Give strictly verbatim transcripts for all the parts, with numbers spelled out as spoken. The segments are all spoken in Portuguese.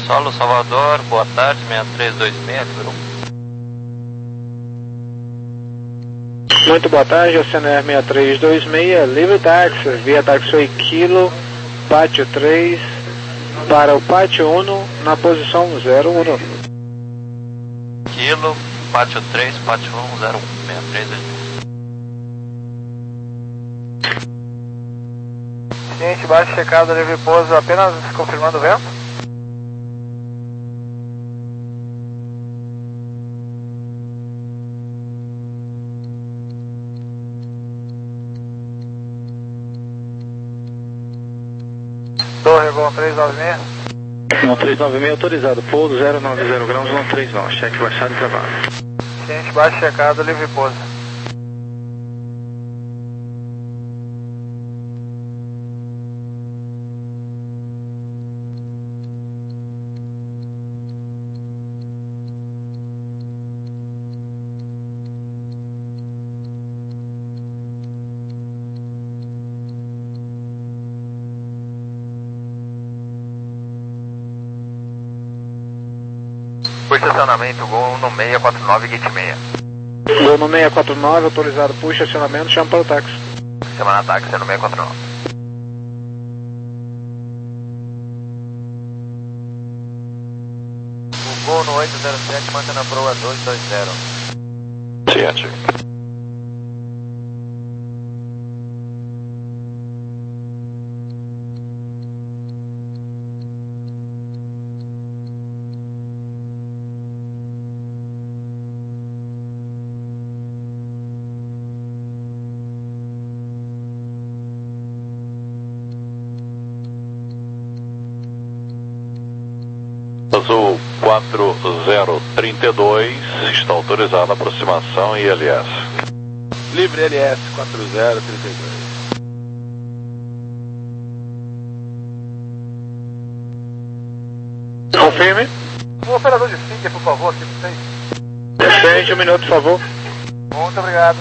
Solo Salvador, boa tarde, seis três dois seis, livre um. Muito boa tarde, Oceaner seis três dois seis, livre táxi, via Taxiway Kilo, Pátio três, para o Pátio um, na posição zero um. Kilo, Pátio três, Pátio um, zero um, seis três dois seis. Gente, baixo checado, livre pouso, apenas confirmando o vento. Torre, Gol três nove seis. Gol três nove seis autorizado, pouso zero nove zero graus, Gol três nove, cheque baixado e trabalho. Gente, baixo checado, livre pouso. Por estacionamento, Gol no seis quatro nove, gate seis. Gol no seis quatro nove, autorizado por estacionamento, chama para o táxi. Chama na táxi no seis quatro nove. O Gol no oito zero sete, mantendo a proa dois dois zero. Sete. Azul quatro zero três dois, está autorizada a aproximação e L S. Livre L S quatro zero três dois. Confirme. O operador de Finger, por favor, aqui vocês. Descende, um minuto, por favor. Muito obrigado.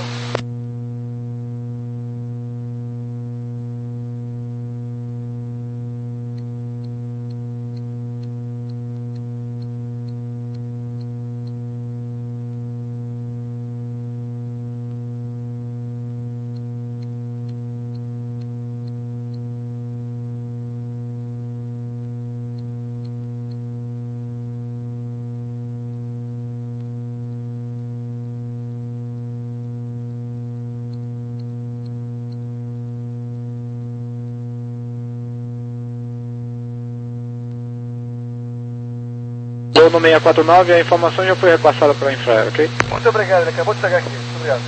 Gol no seis quatro nove, a informação já foi repassada para a Infraero, ok? Muito obrigado, ele acabou de chegar aqui. Muito obrigado.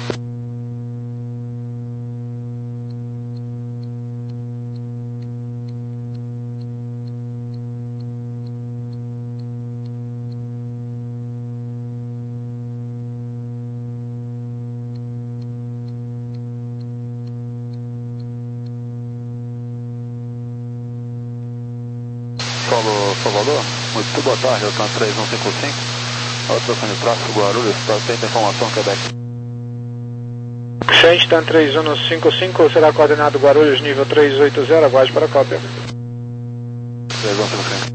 Solo Salvador, muito boa tarde, eu três um cinco cinco, alteração de tráfego Guarulhos, está atento a informação Quebec. Xande, TAN três um cinco cinco, será coordenado Guarulhos nível três oito zero, aguarde para a cópia. três um cinco cinco.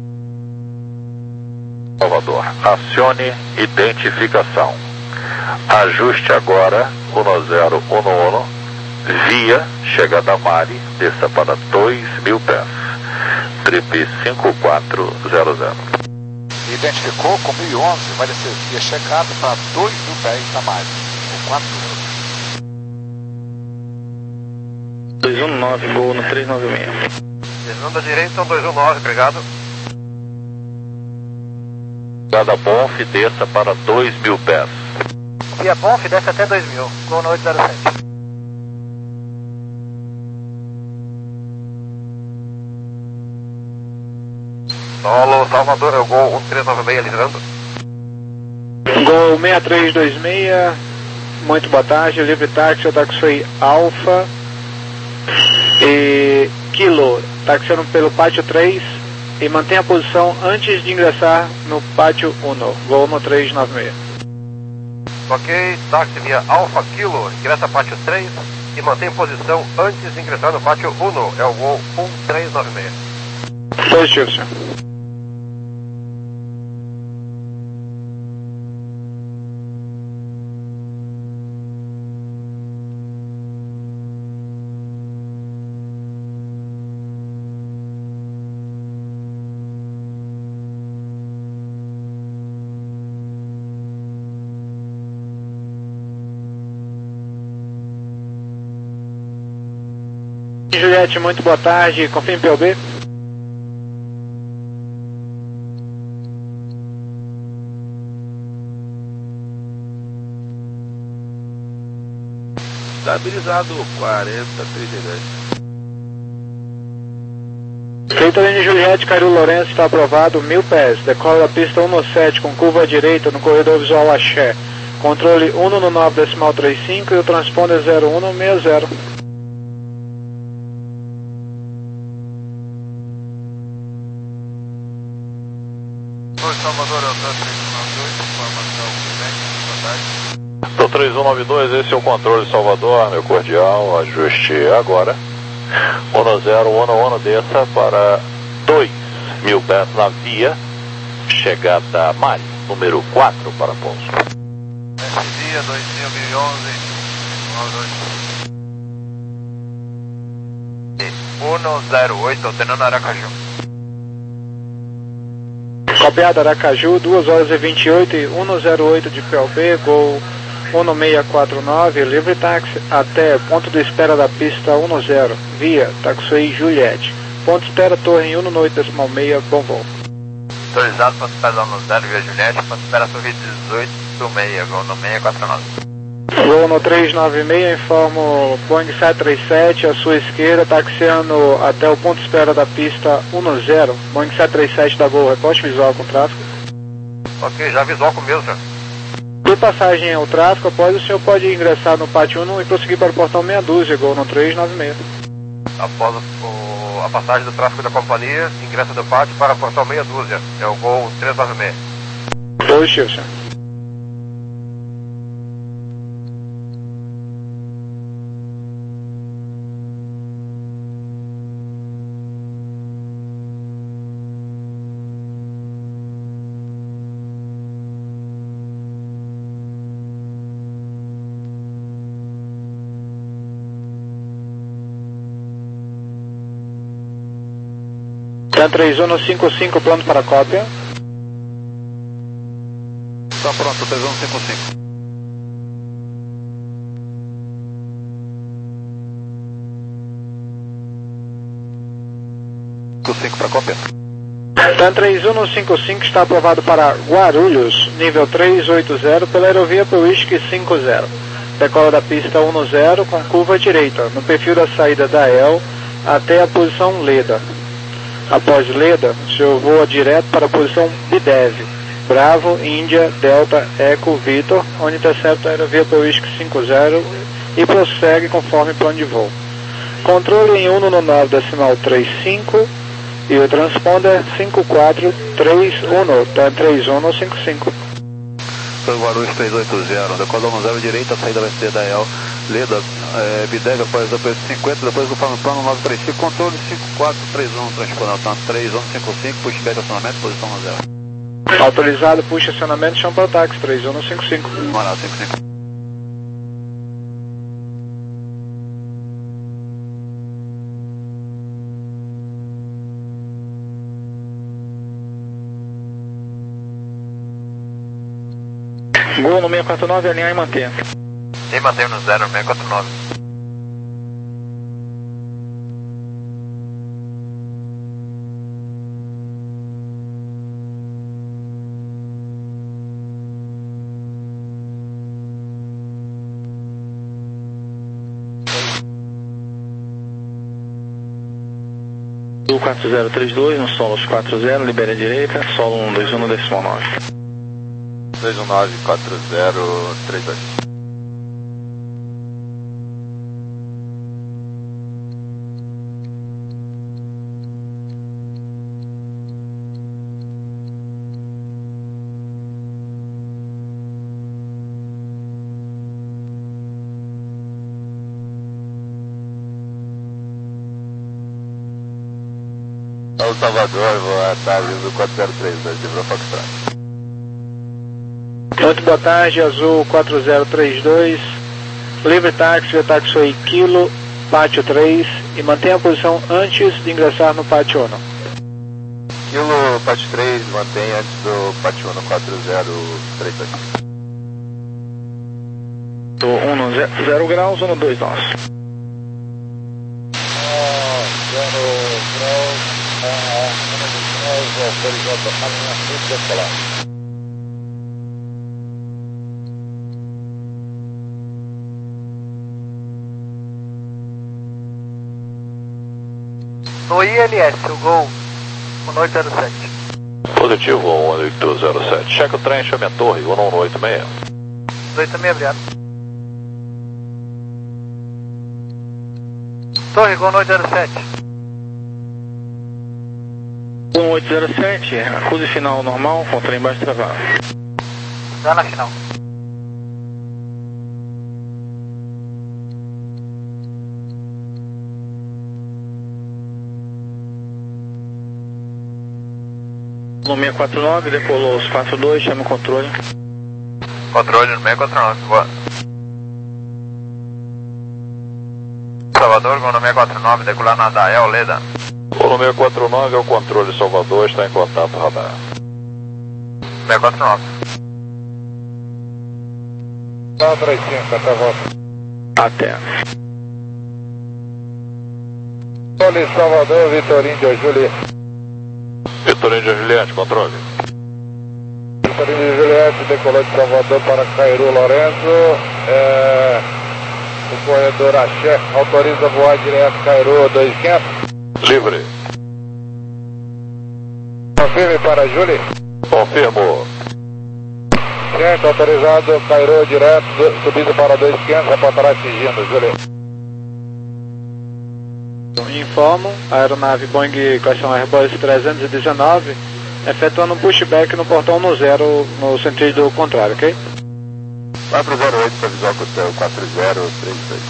Salvador, acione identificação. Ajuste agora um zero um um, via chegada a Mari, desça para dois mil pés. Trip cinco quatro zero zero. Identificou com mil e onze, vai descer via checado para dois mil pés na Mari. quatro dois um nove, Gol no três nove seis. Desvão da direita, dois um nove, obrigado. Chegada Bonf, desça para dois mil pés. Via Bonf, desce até dois mil. Gol no oito zero sete. Solo Salvador, é o Gol um três nove seis, liderando. Gol seis três dois seis, muito boa tarde, livre táxi, o Taxiway Alpha e Kilo, taxiando pelo Pátio três e mantenha a posição antes de ingressar no Pátio um, Gol no três nove seis. Ok, táxi via Alpha Kilo, ingressa Pátio três e mantém posição antes de ingressar no Pátio um, é o Gol um três nove seis. Positivo, senhor. Juliette, muito boa tarde, confirme P O B. Estabilizado, quarenta, trinta e dois. Feitorini Juliette, Cairo Lourenço, está aprovado, mil pés. Decola da pista um sete com curva à direita no corredor visual Axé. Controle um no nove decimal trinta e cinco e o transponder zero um seis zero. Oi, Salvador, eu estou três um nove dois, informação técnica, boa tarde. Estou três um nove dois, esse é o controle Salvador, meu cordial, ajuste agora. um zero um um desça para dois mil pés na via, chegada Mari, número quatro para pouso. Esse dia dois mil e onze, um zero oito, alternando Aracaju. Copiado Aracaju, duas horas e vinte e oito e um zero oito de P O B, Gol um seis quatro nove, livre táxi até ponto de espera da pista um zero, via Taxway Juliette. Ponto de espera Torre um oito decimal seis, bom voo. Autorizado, ponto de espera da um zero, via Juliette, ponto de espera Torre dezoito seis, Gol no seis quatro nove. Gol no três nove seis, informo Boeing sete três sete, à sua esquerda, taxiando até o ponto de espera da pista um zero, Boeing sete três sete da Gol, reporte visual com tráfego. Ok, já visual com o mesmo, senhor. De passagem ao tráfego, após o senhor pode ingressar no pátio um e prosseguir para o portão meia dúzia, Gol no três nove seis. Após o, a passagem do tráfego da companhia, ingressa do pátio para o portão meia dúzia, é o Gol três nove seis. Positivo, senhor. três um cinco cinco, plano para cópia. Está pronto, três um cinco cinco. cinco cinco para cópia. TAM três um cinco cinco está aprovado para Guarulhos, nível trezentos e oitenta, pela aerovia para o Whisky cinco zero. Decola da pista um zero com curva direita, no perfil da saída da E L até a posição Leda. Após Leda, o senhor voa direto para a posição B D E V, Bravo, Índia, Delta, Eco, Vitor, onde intercepta a aerovia para o Whisky cinco zero e prossegue conforme plano de voo. Controle em um no nove decimal trinta e cinco e o transponder cinco quatro três um, TAM três um cinco cinco. Guarulhos três oito zero, decola um zero direita, saída vai ser da E L, Leda, é, B D E V após depois cinquenta, depois do plano plano nove três cinco, controle cinco quatro três um, transponder TAM três um cinco cinco, pushback acionamento, posição um zero. Autorizado, puxa acionamento, chão para o táxi, três um cinco cinco. Moral cinco cinco. Gol no seis quatro nove, alinhar e manter. Sim, mantém no zero, seis quatro nove. quatro zero três dois, no solo quatro zero, libera a direita, solo um dois um no decimal nove. dois um nove quatro zero três dois. São Salvador, boa tarde, do quatro zero três dois, de Foxtrot. Muito boa tarde, Azul quatro zero três dois, livre táxi, via Taxway Kilo, pátio três, e mantenha a posição antes de ingressar no pátio um. Kilo, pátio três, mantém antes do pátio um, quatro zero três dois. um zero graus, um dois nove. Autorizado alinhamento decolar. No I L S, o Gol um oito zero sete. Positivo um oito zero sete. Checa o trem, chame a torre, um um oito seis. oito seis, obrigado. Torre, Gol um oito zero sete. um oito zero sete, acuse final normal, com o trem baixo travado. Já na final. No seiscentos e quarenta e nove, decolou os quatro dois, chama o controle. Controle no seiscentos e quarenta e nove, boa. Salvador, com no seiscentos e quarenta e nove, decolar na Dael, Leda. O número seiscentos e quarenta e nove é o controle Salvador, está em contato radar. seiscentos e quarenta e nove. Tá, três cinco, até a volta. Até. Controle Salvador, Vitorinho de Juliette. Vitorinho de Juliette, controle. Vitorinho de Juliette, decolou de Salvador para Cairu, Lorenzo. É... O corredor Axé autoriza voar direto Cairu dois quinhentos. Livre. Confirme para Júlia. Confirmo. Certo, autorizado, Cairu direto, subindo para dois quinhentos, reportará atingindo, Júlia. Informam, a aeronave Boeing Question Airbus trezentos e dezenove, efetuando um pushback no portão no zero, no sentido contrário, ok? quatro zero oito para Visual Costello, quatro zero três seis.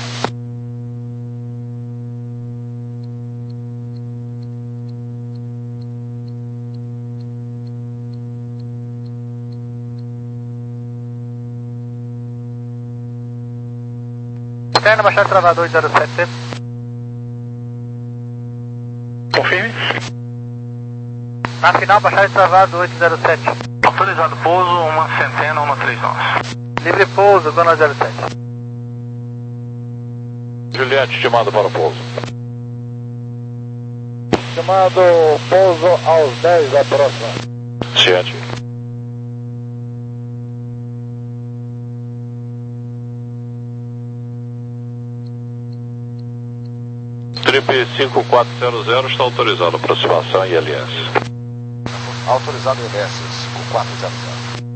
Externa, baixar travador zero sete. Confirme. Na final, baixar travado oito zero sete. Autorizado pouso, uma centena, uma três nove. Livre pouso, Gol zero sete. Juliette, estimado para o pouso. Chamado pouso aos dez da próxima. Ciente. Trip cinco quatro zero zero está autorizado aproximação I L S. Autorizado I L S cinco quatro zero zero.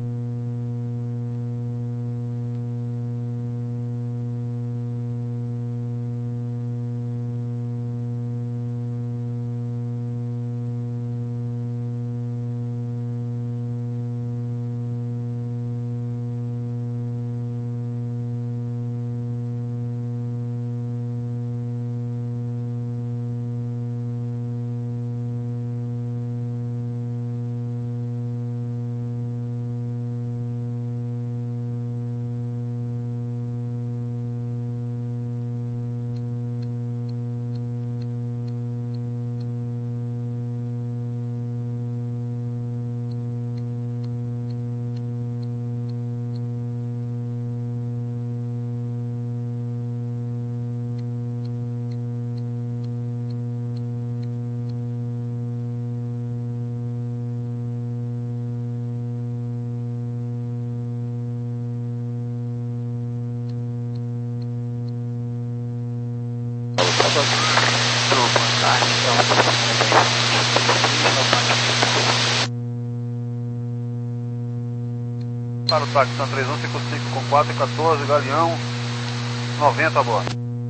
Para o táxi, São três um cinco cinco com quatro e quatorze, Galeão noventa a bordo.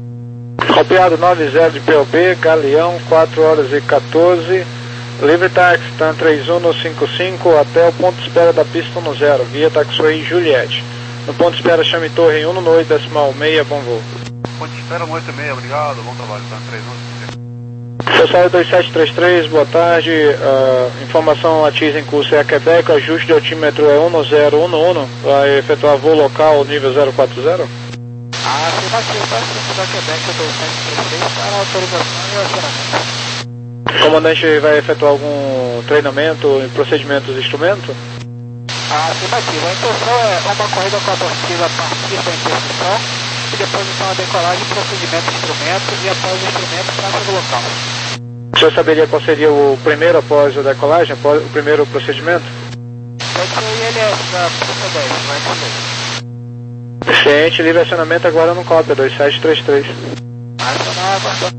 Copiado nove zero de P O B, Galeão, quatro horas e quatorze. Livre táxi, TAM três um no cinco cinco até o ponto de espera da pista no zero, via Taxiway Juliette. No ponto de espera, chame torre um no oito decimal seis, bom voo. Ponto de espera um oito seis, obrigado, bom trabalho, TAM três um. Cessai dois sete três três, boa tarde. Uh, informação ATIS em curso é a Quebec, ajuste de altímetro é um no zero um no um, vai efetuar voo local nível zero quatro zero? Ah, afirmativo, tá? Se da Quebec dois sete três três para autorização e acionamento. O comandante vai efetuar algum treinamento em procedimentos de instrumento? Ah, afirmativo, a intenção é uma corrida com a torcida a partir da interseção e depois então a decolagem, procedimento de instrumento e após o instrumento tráfego local. O senhor saberia qual seria o primeiro após a decolagem, após o primeiro procedimento? Pode ser o I L S da pista dez, não é isso? Ciente, livre acionamento agora no cópia, dois sete três três. Acionar, aguardando.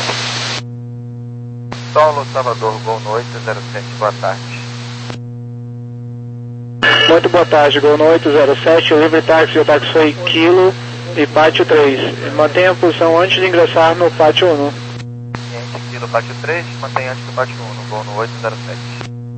Saulo, Salvador, Gol no oito zero sete, boa tarde. Muito boa tarde, Gol no oito zero sete, livre táxi, o táxi foi Kilo e Pátio três. Mantenha a posição antes de ingressar no Pátio um. Ciente, Kilo, Pátio três, mantém antes do Pátio um, Gol no oito zero sete.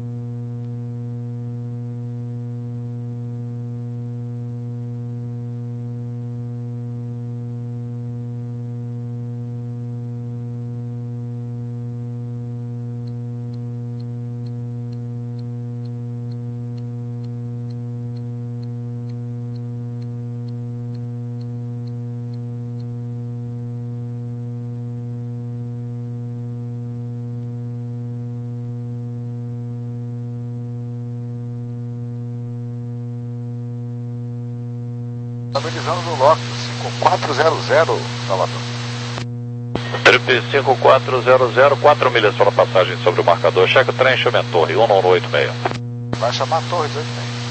Estabilizando no Lotus cinco quatro zero zero, Salvador. Trip cinco quatro zero zero, quatro milhas para passagem sobre o marcador. Checa trem, chama torre, um nove oito seis. Vai chamar a torre de oito seis.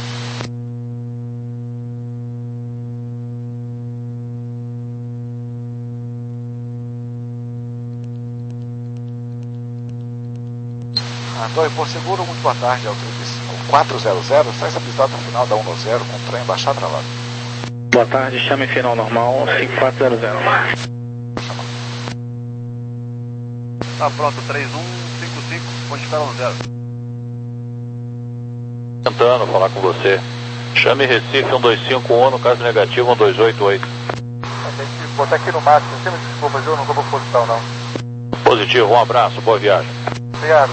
A torre por seguro, muito boa tarde, é o Trip cinco quatro zero zero, está estabilizado no final da um nove zero, com o trem baixar travado. Boa tarde, chame final normal, cinco quatro zero zero. Tá pronto, três um cinco cinco, ponte escala no zero. Tentando falar com você. Chame Recife um dois cinco um, no caso negativo um dois oito oito. Tem que botar aqui no máximo, sem me desculpas, eu não vou para posição não. Positivo, um abraço, boa viagem. Obrigado.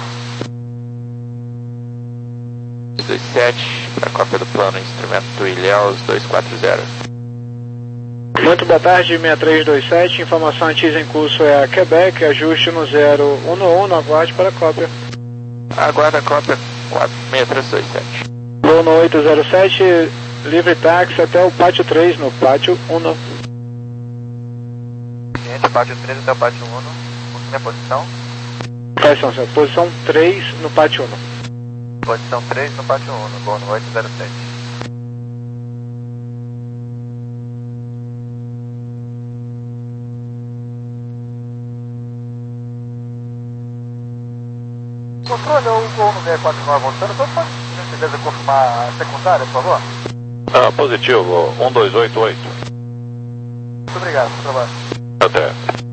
dois sete, para a cópia do plano, instrumento Ilhéus dois quatro zero. Muito boa tarde, seis três dois sete, informação antes em curso é a Quebec, ajuste no zero um um, aguarde para a cópia. Aguarda a cópia quatro seis três dois sete. Voo no oito zero sete, livre táxi até o Pátio três, no Pátio um. Ciente, Pátio três até o Pátio um, confirme minha posição. Posição, senhor. Posição três no Pátio um. Posição três no Pátio um, Gol no oito zero sete. Controle o Gol no seis quatro nove voltando, só pode, por gentileza, confirmar a secundária, por favor? Ah, positivo, um dois oito oito. Muito obrigado, bom trabalho. Até.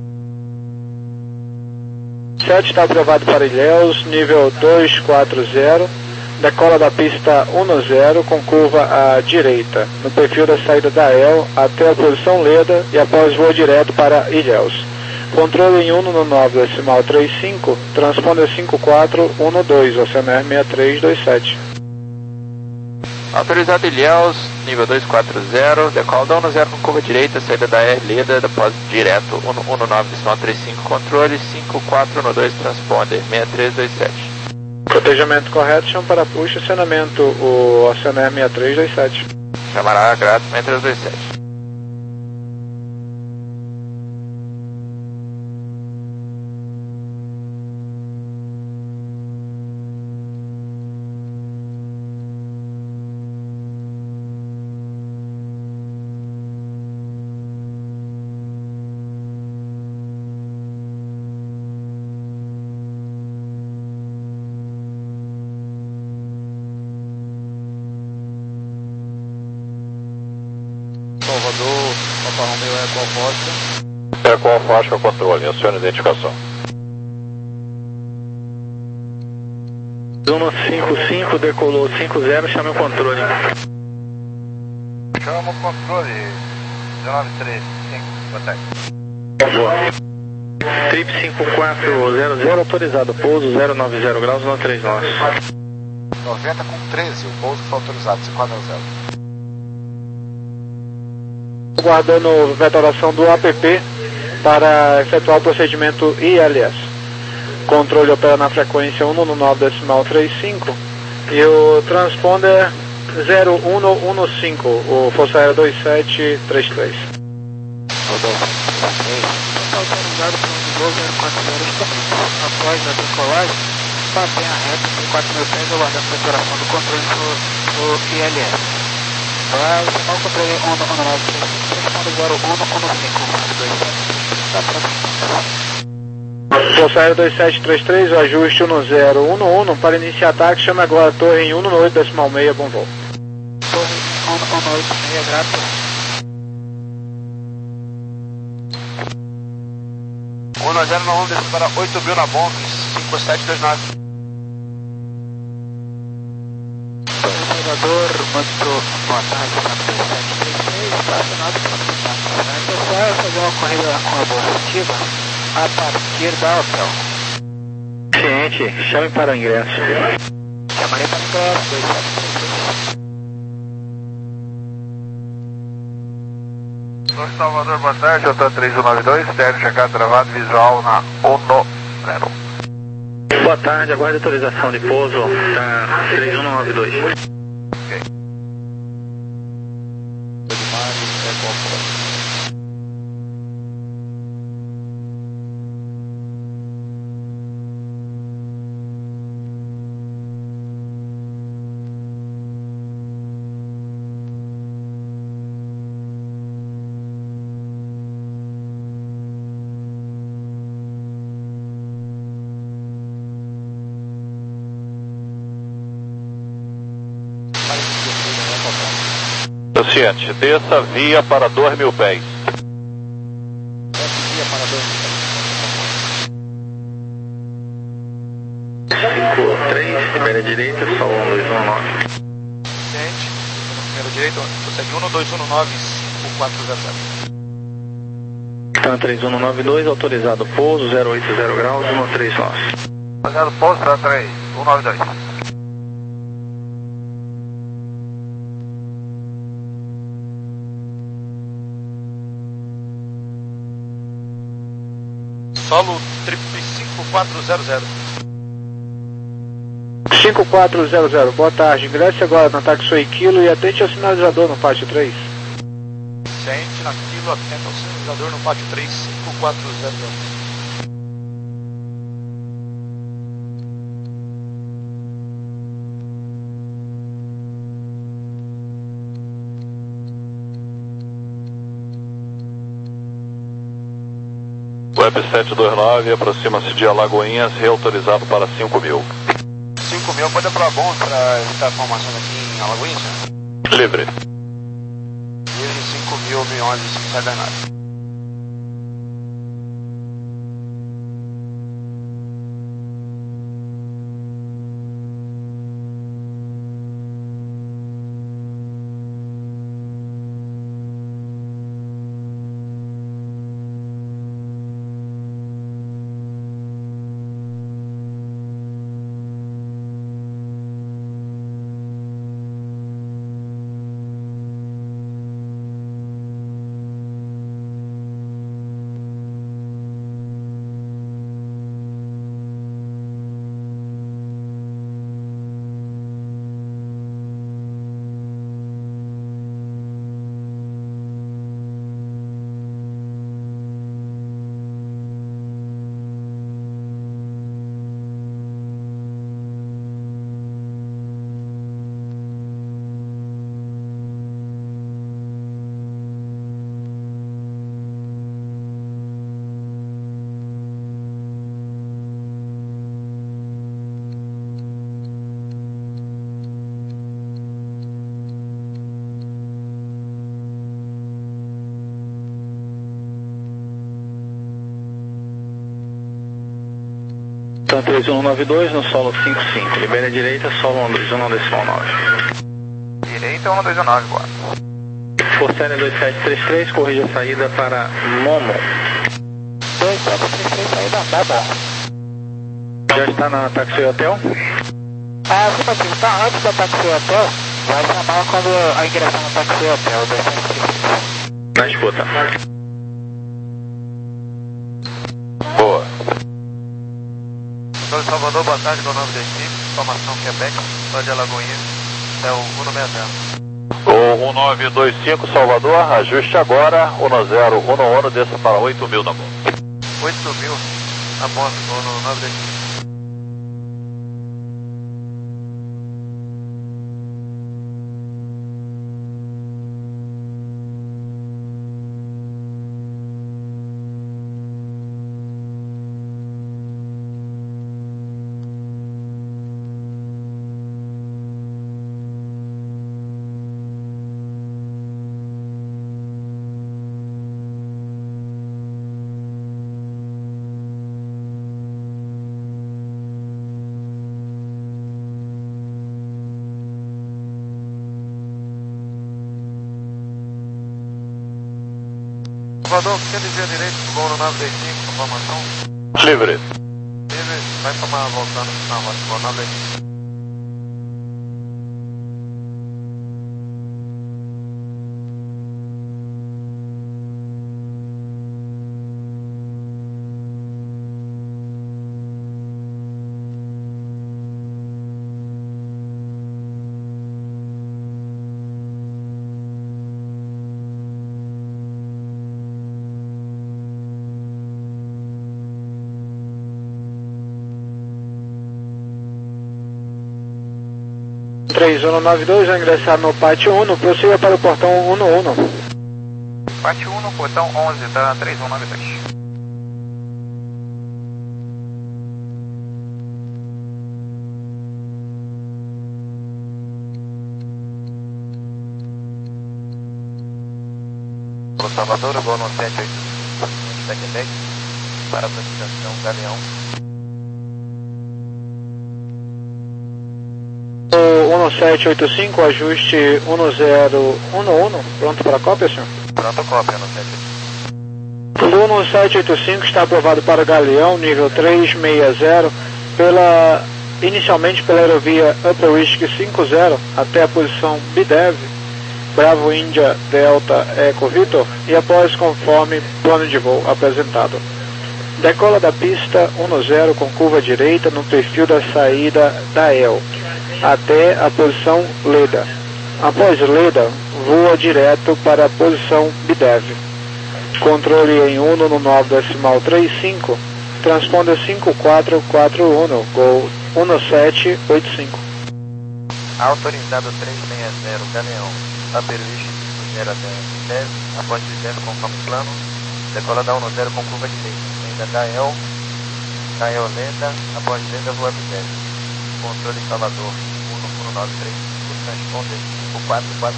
sete está aprovado para Ilhéus, nível dois quatro zero, decola da pista um zero com curva à direita, no perfil da saída da E L até a posição Leda e após voo direto para Ilhéus. Controle em um no nove decimal trinta e cinco, transponder cinco quatro um dois, Oceaner seis três dois sete. Autorizado Ilhéus, nível dois quatro zero, decola da um zero com curva direita, saída da E R Leda, depósito direto um nove decimal trinta e cinco, controle cinco quatro um dois, transponder seis três dois sete. Protejamento correto, chama para puxa, acionamento o Oceaner seis três dois sete. Chamará grato seis três dois sete. Salvador, Papa Romeo é qual Foster? É qual faixa o controle, acione a identificação. um cinco cinco, decolou cinco zero, chame o controle. Chama o controle, dezenove três, cinco, boa tarde. Trip cinco quatro zero zero, autorizado, pouso zero nove zero graus, no três nós. noventa com treze, o pouso foi autorizado, cinco quatro zero. Aguardando vetoração do A P P para efetuar o procedimento I L S. Controle opera na frequência um no nove decimal trinta e cinco e o transponder zero um um cinco, o Força Aérea dois sete três três. Rodolfo, autorizado para um voo zero quatro zero justamente. Após a decolagem, mantenha reta por quatro mil pés, aguardando a operação do controle do I L S. Vai chamar o controle um um nove três cinco, responde zero um um cinco, dois sete, está próximo. Bolsa dois sete três três, o ajuste um zero um um, para iniciar ataque, chama agora a torre em um oito decimal seis, bom voo. Torre um oito seis, grato. um zero um um, desce para oito mil na bomba, cinco sete dois nove. Observador, muito boa tarde, dois sete três três, estacionado para o contato. Então, vai fazer uma corrida com a bolsa ativa a partir da hotel. Ciente, chame para o ingresso. Chamarei para o ingresso, dois sete três três. Norte Salvador, boa tarde, J três um nove dois, externo checado travado, visual na um zero. Boa tarde, aguarde autorização de pouso da três um nove dois. Ok. Ciente, desça via para dois mil pés. Via para dois mil cinco três, primeira direita, só um dois um nove. Ciente, primeira direita, prossegue um dois um nove cinco quatro zero zero. Então, três um nove dois, autorizado pouso, zero oito zero graus, um três nove. Fazendo pouso para três um nove dois. Solo triplo cinco quatro zero zero. cinco quatro zero zero, boa tarde. Ingresse agora no ataque Soy Kilo e atente ao sinalizador no pátio três. Ciente, na Kilo, atenta ao sinalizador no pátio três cinco quatro zero zero. Web sete dois nove, aproxima-se de Alagoinhas, reautorizado para cinco mil. cinco mil pode ir para bom para evitar formações aqui em Alagoinhas? Livre. Livre cinco mil, mil onze, cinco sete nove. Então, três um nove dois no solo cinco cinco, libera a direita, solo um dois um decimal nove. Direita um dois um nove, boa. Força Aérea dois sete três três, corrija a saída para Momo. dois sete três três, saída Baba. Já está na Taxi Hotel? Ah, afirmativo, está antes da Taxi Hotel, vai chamar quando a ingressão no Taxi Hotel, dois sete três três. Na escuta. Boa. Doutor Salvador, boa tarde, meu nome é Steve, informação Quebec, só de Alagoinhas, é o um nove zero. O um nove dois cinco, Salvador, ajuste agora, um zero um um, desça para oito mil na bomba. oito mil, a moto, vou no nove dez cinco. Salvador, quer dizer direito do gol no nove dez cinco, informação? Livre. Livre, vai tomar voltando no final, vai gol nove dez cinco. três um nove dois, vai ingressar no pátio um, prossiga para o portão um um. Pátio um, portão onze, da três um nove dois. Salvador, vou no sete oito cinco, para a apresentação Galeão. um sete oito cinco, ajuste um zero um um, pronto para a cópia, senhor? Pronto, cópia, no sete oito cinco. O um sete oito cinco está aprovado para Galeão, nível trezentos e sessenta, pela, inicialmente pela aerovia Upper Risk cinquenta até a posição B D E V, Bravo India Delta Eco Victor, e após conforme plano de voo apresentado. Decola da pista dez com curva direita no perfil da saída da E L, até a posição Leda. Após Leda, voa direto para a posição B D E V. Controle em Uno no nove decimal trinta e cinco, transponder cinco quatro quatro um, Gol um sete oito cinco. Autorizado trezentos e sessenta, Galeão, Upper Risk cinquenta até B D E V, após B D E V conforme plano, decola da dez com curva direita, ainda da E L, da E L Leda, após Leda voa B D E V. Controle Salvador, um um nove três cinco, transponder cinco quatro quatro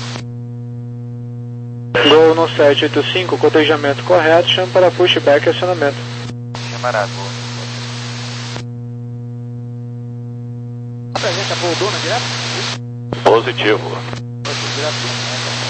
um. Gol no sete oito cinco, cotejamento correto, chama para pushback e acionamento. Chamará, gol. Presente a Paul Dona direto? Positivo. Direto.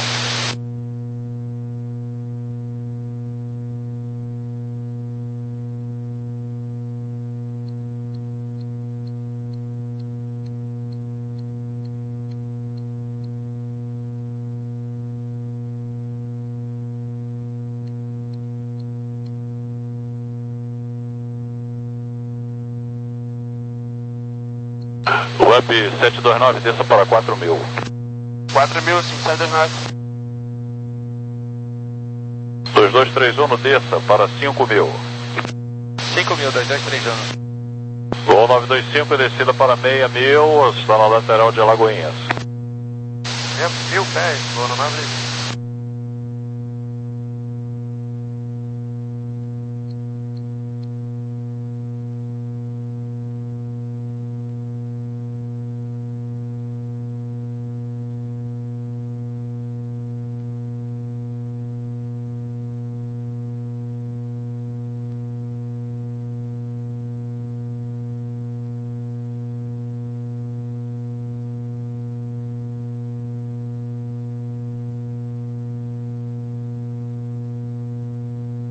Web sete dois nove, desça para quatro mil. quatro mil, cinco sete dois nove. dois dois três um, desça para cinco mil. cinco mil, dois dois três um. Gol nove dois cinco, descida para seis mil, está na lateral de Alagoinhas. Mil pés, vou no nove.